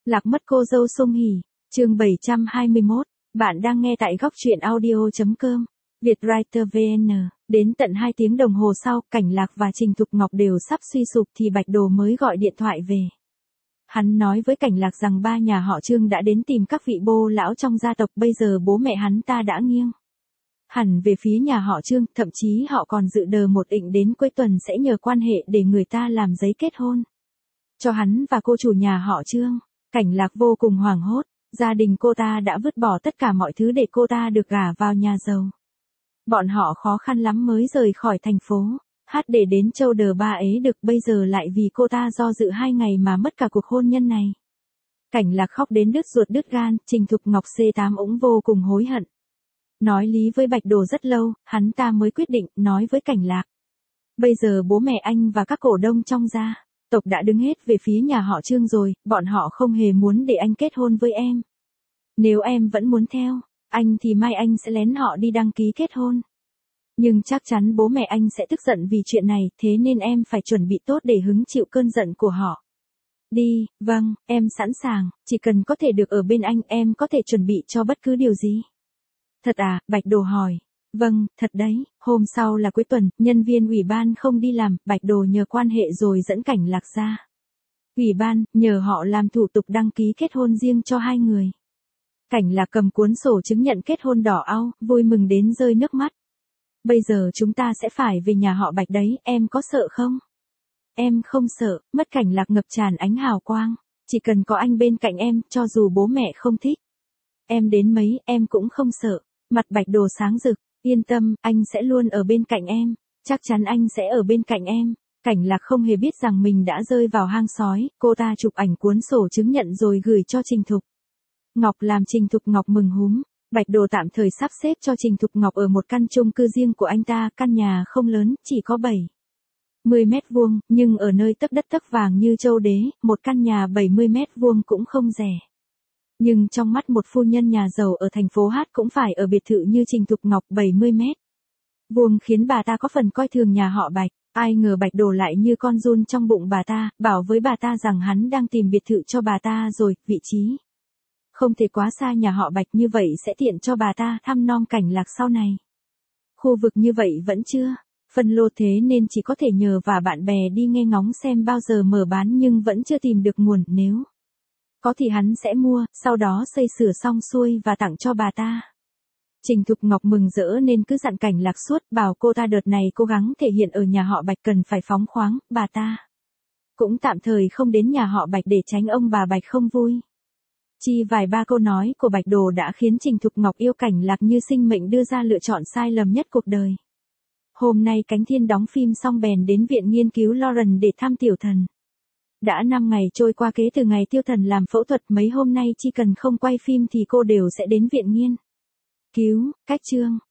Lạc mất cô dâu Song Hỷ, chương 721, bạn đang nghe tại góc truyện audio.com, Vietwriter VN. Đến tận 2 tiếng đồng hồ sau, Cảnh Lạc và Trình Thục Ngọc đều sắp suy sụp thì Bạch Đồ mới gọi điện thoại về. Hắn nói với Cảnh Lạc rằng ba nhà họ Trương đã đến tìm các vị bô lão trong gia tộc, bây giờ bố mẹ hắn ta đã nghiêng hẳn về phía nhà họ Trương, thậm chí họ còn dự đờ một định đến cuối tuần sẽ nhờ quan hệ để người ta làm giấy kết hôn cho hắn và cô chủ nhà họ Trương. Cảnh Lạc vô cùng hoảng hốt, gia đình cô ta đã vứt bỏ tất cả mọi thứ để cô ta được gả vào nhà giàu. Bọn họ khó khăn lắm mới rời khỏi thành phố, để đến châu Đờ Ba Ế được, bây giờ lại vì cô ta do dự 2 ngày mà mất cả cuộc hôn nhân này. Cảnh Lạc khóc đến đứt ruột đứt gan, Trình Thục Ngọc C8 cũng vô cùng hối hận. Nói lý với Bạch Đồ rất lâu, hắn ta mới quyết định nói với Cảnh Lạc. Bây giờ bố mẹ anh và các cổ đông trong gia tộc đã đứng hết về phía nhà họ Trương rồi, bọn họ không hề muốn để anh kết hôn với em. Nếu em vẫn muốn theo anh thì mai anh sẽ lén họ đi đăng ký kết hôn. Nhưng chắc chắn bố mẹ anh sẽ tức giận vì chuyện này, thế nên em phải chuẩn bị tốt để hứng chịu cơn giận của họ. Đi, vâng, em sẵn sàng, chỉ cần có thể được ở bên anh, em có thể chuẩn bị cho bất cứ điều gì. Thật à, Bạch Đồ hỏi. Vâng, thật đấy. Hôm sau là cuối tuần, nhân viên ủy ban không đi làm, Bạch Đồ nhờ quan hệ rồi dẫn Cảnh Lạc ra ủy ban, nhờ họ làm thủ tục đăng ký kết hôn riêng cho 2 người. Cảnh Lạc cầm cuốn sổ chứng nhận kết hôn đỏ au, vui mừng đến rơi nước mắt. Bây giờ chúng ta sẽ phải về nhà họ Bạch đấy, em có sợ không? Em không sợ, mắt Cảnh Lạc ngập tràn ánh hào quang. Chỉ cần có anh bên cạnh em, cho dù bố mẹ không thích em đến mấy, em cũng không sợ. Mặt Bạch Đồ sáng rực, yên tâm, anh sẽ luôn ở bên cạnh em, chắc chắn anh sẽ ở bên cạnh em. Cảnh Lạc không hề biết rằng mình đã rơi vào hang sói, cô ta chụp ảnh cuốn sổ chứng nhận rồi gửi cho Trình Thục Ngọc, làm Trình Thục Ngọc mừng húm. Bạch Đồ tạm thời sắp xếp cho Trình Thục Ngọc ở một căn chung cư riêng của anh ta, căn nhà không lớn, chỉ có 70 mét vuông, nhưng ở nơi tấp đất tấp vàng như châu đế, một căn nhà 70 mét vuông cũng không rẻ. Nhưng trong mắt một phu nhân nhà giàu ở thành phố cũng phải ở biệt thự như Trình Thục Ngọc 70 mét vuông khiến bà ta có phần coi thường nhà họ Bạch. Ai ngờ Bạch Đồ lại như con giun trong bụng bà ta, bảo với bà ta rằng hắn đang tìm biệt thự cho bà ta rồi, vị trí không thể quá xa nhà họ Bạch, như vậy sẽ tiện cho bà ta thăm nom Cảnh Lạc sau này. Khu vực như vậy vẫn chưa phân lô, thế nên chỉ có thể nhờ và bạn bè đi nghe ngóng xem bao giờ mở bán, nhưng vẫn chưa tìm được nguồn, nếu có thì hắn sẽ mua, sau đó xây sửa xong xuôi và tặng cho bà ta. Trình Thục Ngọc mừng rỡ nên cứ dặn Cảnh Lạc suốt, bảo cô ta đợt này cố gắng thể hiện ở nhà họ Bạch cần phải phóng khoáng, bà ta cũng tạm thời không đến nhà họ Bạch để tránh ông bà Bạch không vui. Chỉ vài ba câu nói của Bạch Đồ đã khiến Trình Thục Ngọc yêu Cảnh Lạc như sinh mệnh, đưa ra lựa chọn sai lầm nhất cuộc đời. Hôm nay Cánh Thiên đóng phim xong bèn đến viện nghiên cứu Lawrence để thăm Tiểu Thần. Đã 5 ngày trôi qua kể từ ngày Tiêu Thần làm phẫu thuật, mấy hôm nay chỉ cần không quay phim thì cô đều sẽ đến viện nghiên cứu. Cách Trương